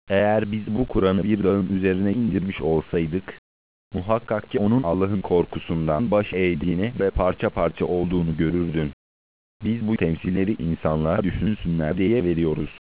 Eğer biz bu Kur'an'ı bir dağın üzerine indirmiş olsaydık, muhakkak ki onun Allah'ın korkusundan baş eğdiğini ve parça parça olduğunu görürdün. Biz bu temsilleri insanlar düşünsünler diye veriyoruz.